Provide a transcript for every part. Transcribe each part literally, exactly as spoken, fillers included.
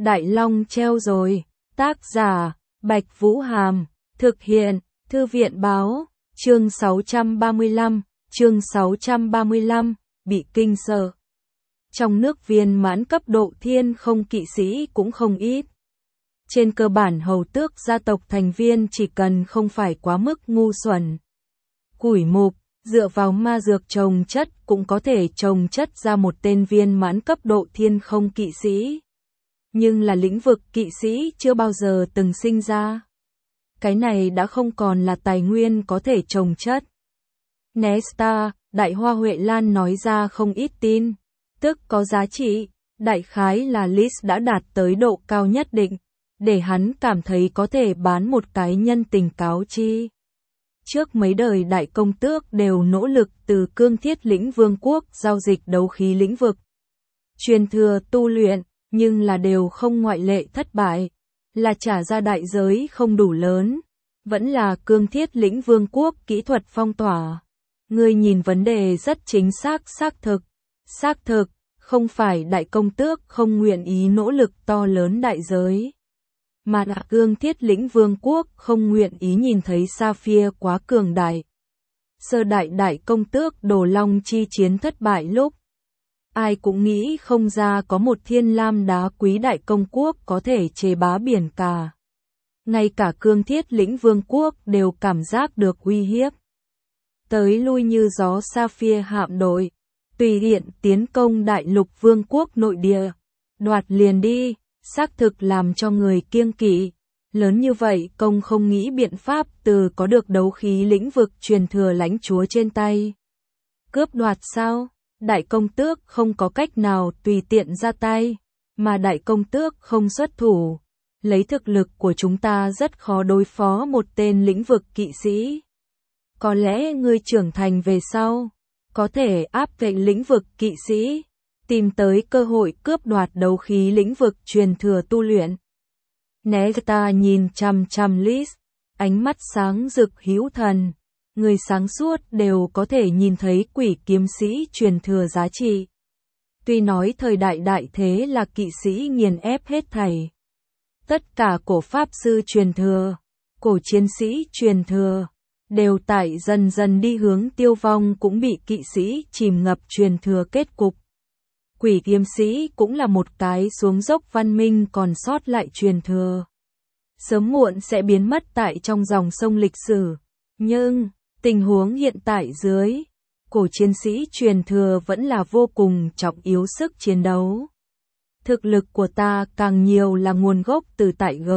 Đại Long treo rồi. Tác giả, Bạch Vũ Hàm. Thực hiện, Thư viện Báo. Chương sáu trăm ba mươi lăm, chương sáu trăm ba mươi lăm, bị kinh sợ. Trong nước viên mãn cấp độ thiên không kỵ sĩ cũng không ít. Trên cơ bản hầu tước gia tộc thành viên chỉ cần không phải quá mức ngu xuẩn, củi mục, dựa vào ma dược trồng chất cũng có thể trồng chất ra một tên viên mãn cấp độ thiên không kỵ sĩ. Nhưng là lĩnh vực kỵ sĩ chưa bao giờ từng sinh ra. Cái này đã không còn là tài nguyên có thể trồng chất. Nesta, Đại Hoa Huệ Lan nói ra không ít tin, tức có giá trị, đại khái là Liz đã đạt tới độ cao nhất định, để hắn cảm thấy có thể bán một cái nhân tình cáo chi. Trước mấy đời đại công tước đều nỗ lực từ cương thiết lĩnh vương quốc giao dịch đấu khí lĩnh vực, truyền thừa tu luyện, nhưng là đều không ngoại lệ thất bại, là trả ra đại giới không đủ lớn, vẫn là cương thiết lĩnh vương quốc kỹ thuật phong tỏa. Ngươi nhìn vấn đề rất chính xác xác thực, xác thực, không phải đại công tước không nguyện ý nỗ lực to lớn đại giới, mà là cương thiết lĩnh vương quốc không nguyện ý nhìn thấy Sapphire quá cường đại. Sơ đại đại công tước Đồ Long chi chiến thất bại lúc, ai cũng nghĩ không ra có một thiên lam đá quý đại công quốc có thể chế bá biển cả. Ngay cả cương thiết lĩnh vương quốc đều cảm giác được uy hiếp. Tới lui như gió Sapphire hạm đội, tùy tiện tiến công đại lục vương quốc nội địa, đoạt liền đi, xác thực làm cho người kiêng kỵ. Lớn như vậy công không nghĩ biện pháp từ có được đấu khí lĩnh vực truyền thừa lãnh chúa trên tay. Cướp đoạt sao? Đại công tước không có cách nào tùy tiện ra tay, mà đại công tước không xuất thủ. Lấy thực lực của chúng ta rất khó đối phó một tên lĩnh vực kỵ sĩ. Có lẽ ngươi trưởng thành về sau, có thể áp về lĩnh vực kỵ sĩ, tìm tới cơ hội cướp đoạt đấu khí lĩnh vực truyền thừa tu luyện. Nesta nhìn chằm chằm Liz, ánh mắt sáng rực hữu thần. Người sáng suốt đều có thể nhìn thấy quỷ kiếm sĩ truyền thừa giá trị. Tuy nói thời đại đại thế là kỵ sĩ nghiền ép hết thảy. Tất cả cổ pháp sư truyền thừa, cổ chiến sĩ truyền thừa, đều tại dần dần đi hướng tiêu vong cũng bị kỵ sĩ chìm ngập truyền thừa kết cục. Quỷ kiếm sĩ cũng là một cái xuống dốc văn minh còn sót lại truyền thừa. Sớm muộn sẽ biến mất tại trong dòng sông lịch sử. Nhưng, tình huống hiện tại dưới, cổ chiến sĩ truyền thừa vẫn là vô cùng trọng yếu sức chiến đấu. Thực lực của ta càng nhiều là nguồn gốc từ tại G.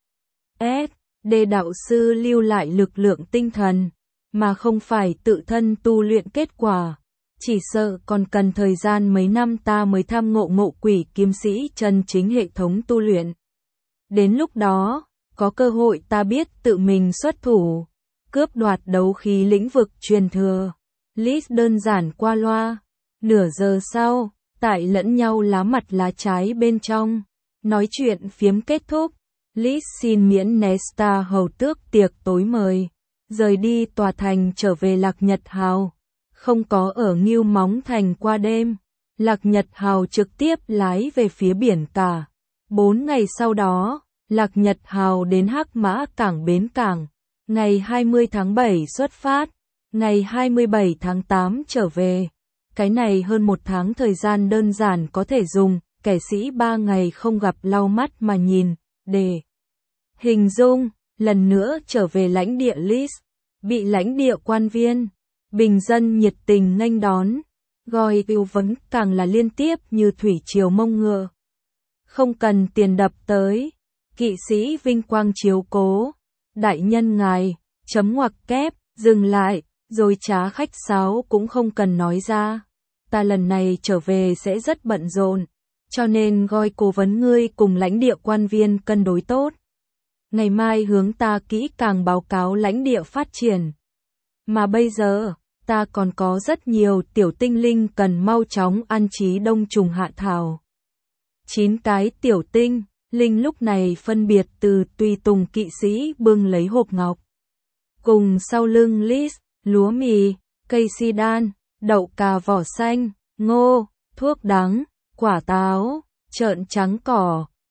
S. D đạo sư lưu lại lực lượng tinh thần, mà không phải tự thân tu luyện kết quả. Chỉ sợ còn cần thời gian mấy năm ta mới tham ngộ ngộ quỷ kiếm sĩ chân chính hệ thống tu luyện. Đến lúc đó, có cơ hội ta biết tự mình xuất thủ, cướp đoạt đấu khí lĩnh vực truyền thừa. Liz đơn giản qua loa. Nửa giờ sau, tại lẫn nhau lá mặt lá trái bên trong, nói chuyện phiếm kết thúc. Liz xin miễn Nesta hầu tước tiệc tối mời, rời đi tòa thành trở về Lạc Nhật Hào. Không có ở Ngưu Móng Thành qua đêm, Lạc Nhật Hào trực tiếp lái về phía biển cả. Bốn ngày sau đó, Lạc Nhật Hào đến Hắc Mã Cảng bến cảng. Ngày hai mươi tháng bảy xuất phát, ngày hai mươi bảy tháng tám trở về. Cái này hơn một tháng thời gian đơn giản có thể dùng, kẻ sĩ ba ngày không gặp lau mắt mà nhìn, để hình dung, lần nữa trở về lãnh địa Liz, bị lãnh địa quan viên, bình dân nhiệt tình nghênh đón, gọi yêu vấn càng là liên tiếp như thủy triều mông ngựa. Không cần tiền đập tới, kỵ sĩ vinh quang chiếu cố. Đại nhân ngài, chấm ngoặc kép, dừng lại, rồi trá khách sáo cũng không cần nói ra. Ta lần này trở về sẽ rất bận rộn, cho nên gọi cố vấn ngươi cùng lãnh địa quan viên cân đối tốt. Ngày mai hướng ta kỹ càng báo cáo lãnh địa phát triển. Mà bây giờ, ta còn có rất nhiều tiểu tinh linh cần mau chóng an trí đông trùng hạ thảo. Chín cái tiểu tinh linh lúc này phân biệt từ tùy tùng kỵ sĩ bưng lấy hộp ngọc. Cùng sau lưng Liz, lúa mì, cây si đan, đậu cà vỏ xanh, ngô, thuốc đắng, quả táo, trợn trắng cỏ,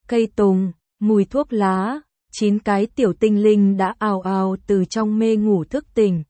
cây tùng, mùi thuốc lá, chín cái tiểu tinh linh đã ào ào từ trong mê ngủ thức tỉnh.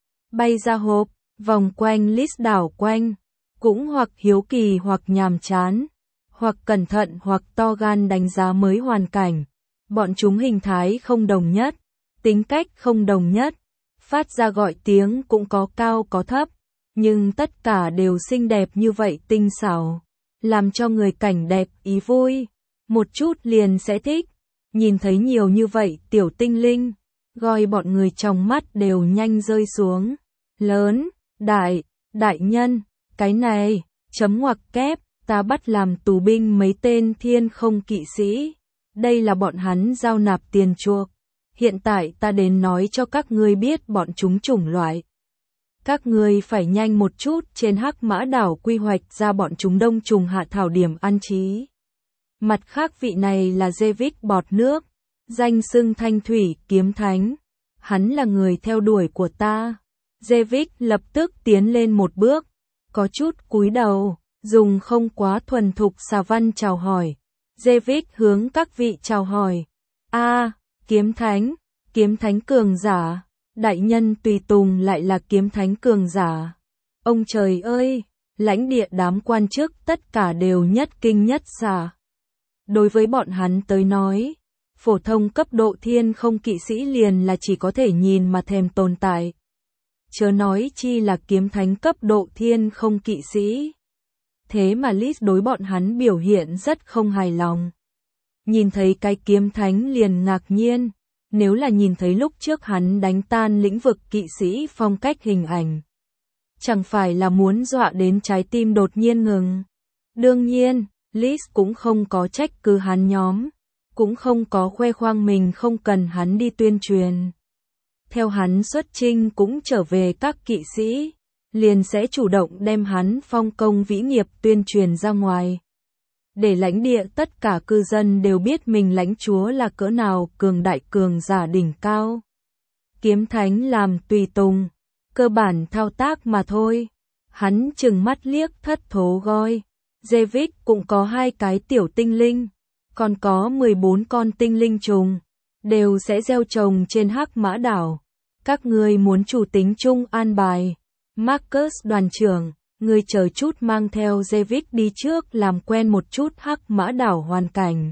Bay ra hộp, vòng quanh Liz đảo quanh, cũng hoặc hiếu kỳ hoặc nhàm chán, hoặc cẩn thận hoặc to gan đánh giá mới hoàn cảnh. Bọn chúng hình thái không đồng nhất, tính cách không đồng nhất, phát ra gọi tiếng cũng có cao có thấp, nhưng tất cả đều xinh đẹp như vậy, tinh xảo, làm cho người cảnh đẹp ý vui, một chút liền sẽ thích. Nhìn thấy nhiều như vậy tiểu tinh linh, Goi bọn người trong mắt đều nhanh rơi xuống. Lớn, đại, đại nhân, cái này, chấm ngoặc kép, ta bắt làm tù binh mấy tên thiên không kỵ sĩ. Đây là bọn hắn giao nạp tiền chuộc. Hiện tại ta đến nói cho các ngươi biết bọn chúng chủng loại. Các ngươi phải nhanh một chút, trên Hắc Mã đảo quy hoạch ra bọn chúng đông trùng hạ thảo điểm an trí. Mặt khác vị này là Jevik bọt nước, danh xưng thanh thủy kiếm thánh. Hắn là người theo đuổi của ta. Jevik lập tức tiến lên một bước, có chút cúi đầu, dùng không quá thuần thục xà văn chào hỏi. Jevik hướng các vị chào hỏi. A, kiếm thánh, kiếm thánh cường giả, đại nhân tùy tùng lại là kiếm thánh cường giả. Ông trời ơi, lãnh địa đám quan chức tất cả đều nhất kinh nhất xạ. Đối với bọn hắn tới nói, phổ thông cấp độ thiên không kỵ sĩ liền là chỉ có thể nhìn mà thèm tồn tại. Chớ nói chi là kiếm thánh cấp độ thiên không kỵ sĩ. Thế mà Liz đối bọn hắn biểu hiện rất không hài lòng. Nhìn thấy cái kiếm thánh liền ngạc nhiên, nếu là nhìn thấy lúc trước hắn đánh tan lĩnh vực kỵ sĩ phong cách hình ảnh. Chẳng phải là muốn dọa đến trái tim đột nhiên ngừng. Đương nhiên, Liz cũng không có trách cứ hắn nhóm, cũng không có khoe khoang mình không cần hắn đi tuyên truyền. Theo hắn xuất chinh cũng trở về các kỵ sĩ, liền sẽ chủ động đem hắn phong công vĩ nghiệp tuyên truyền ra ngoài. Để lãnh địa tất cả cư dân đều biết mình lãnh chúa là cỡ nào cường đại cường giả đỉnh cao. Kiếm thánh làm tùy tùng, cơ bản thao tác mà thôi. Hắn chừng mắt liếc thất thố Goi. Jevik cũng có hai cái tiểu tinh linh, còn có mười bốn con tinh linh trùng, đều sẽ gieo trồng trên Hắc Mã đảo. Các ngươi muốn chủ tính chung an bài. Marcus đoàn trưởng, ngươi chờ chút mang theo Jevik đi trước làm quen một chút Hắc Mã đảo hoàn cảnh.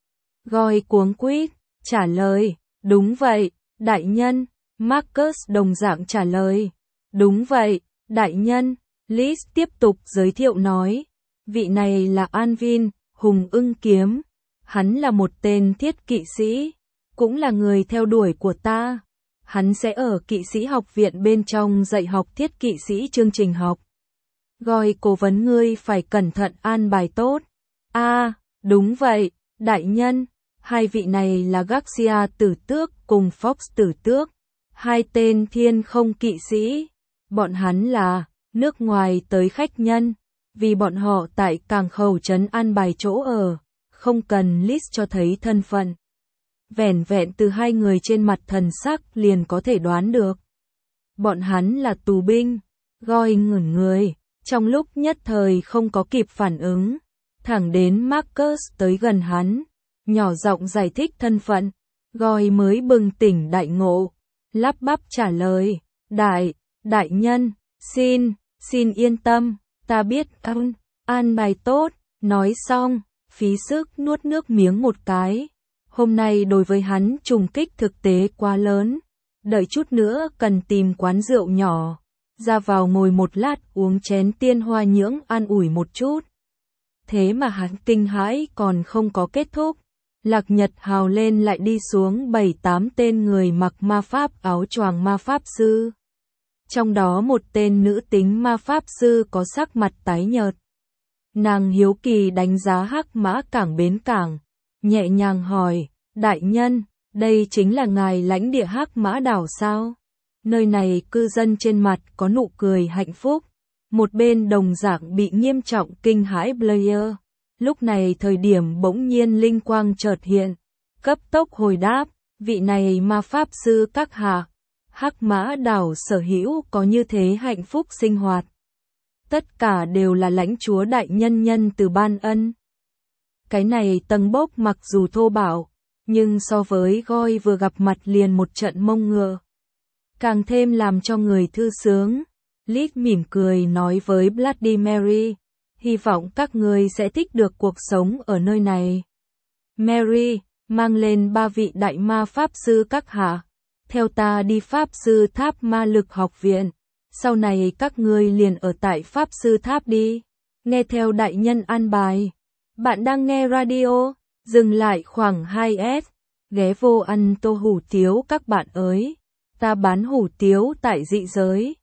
Goi cuống quýt, trả lời, đúng vậy, đại nhân. Marcus đồng dạng trả lời, đúng vậy, đại nhân. Liz tiếp tục giới thiệu nói, vị này là Anvin, hùng ưng kiếm. Hắn là một tên thiết kỵ sĩ, cũng là người theo đuổi của ta. Hắn sẽ ở kỵ sĩ học viện bên trong dạy học thiết kỵ sĩ chương trình học. Goi cố vấn ngươi phải cẩn thận an bài tốt. A, à, đúng vậy, đại nhân. Hai vị này là Garcia tử tước cùng Fox tử tước. Hai tên thiên không kỵ sĩ. Bọn hắn là nước ngoài tới khách nhân. Vì bọn họ tại Cảng Khẩu trấn an bài chỗ ở, không cần Liz cho thấy thân phận. Vẻn vẹn từ hai người trên mặt thần sắc liền có thể đoán được. Bọn hắn là tù binh. Goi ngẩn người, trong lúc nhất thời không có kịp phản ứng. Thẳng đến Marcus tới gần hắn, nhỏ giọng giải thích thân phận. Goi mới bừng tỉnh đại ngộ, lắp bắp trả lời, đại, đại nhân, xin, xin yên tâm, ta biết an, an bài tốt. Nói xong, phí sức nuốt nước miếng một cái. Hôm nay đối với hắn trùng kích thực tế quá lớn. Đợi chút nữa cần tìm quán rượu nhỏ, ra vào ngồi một lát uống chén tiên hoa nhưỡng an ủi một chút. Thế mà hắn kinh hãi còn không có kết thúc. Lạc Nhật hào lên lại đi xuống bảy tám tên người mặc ma pháp áo choàng ma pháp sư. Trong đó một tên nữ tính ma pháp sư có sắc mặt tái nhợt. Nàng hiếu kỳ đánh giá Hắc Mã cảng bến cảng, nhẹ nhàng hỏi, đại nhân, đây chính là ngài lãnh địa Hắc Mã đảo sao? Nơi này cư dân trên mặt có nụ cười hạnh phúc. Một bên đồng dạng bị nghiêm trọng kinh hãi Blair. Lúc này thời điểm bỗng nhiên linh quang chợt hiện, cấp tốc hồi đáp, vị này ma pháp sư các hạ. Hắc Mã đảo sở hữu có như thế hạnh phúc sinh hoạt. Tất cả đều là lãnh chúa đại nhân nhân từ ban ân. Cái này tầng bốc mặc dù thô bạo, nhưng so với Goi vừa gặp mặt liền một trận mông ngựa, càng thêm làm cho người thư sướng. Liz mỉm cười nói với Bloody Mary, hy vọng các ngươi sẽ thích được cuộc sống ở nơi này. Mary, mang lên ba vị đại ma pháp sư các hạ, theo ta đi pháp sư tháp ma lực học viện, sau này các ngươi liền ở tại pháp sư tháp đi, nghe theo đại nhân an bài. Bạn đang nghe radio, dừng lại khoảng hai S, ghé vô ăn tô hủ tiếu các bạn ơi, ta bán hủ tiếu tại dị giới.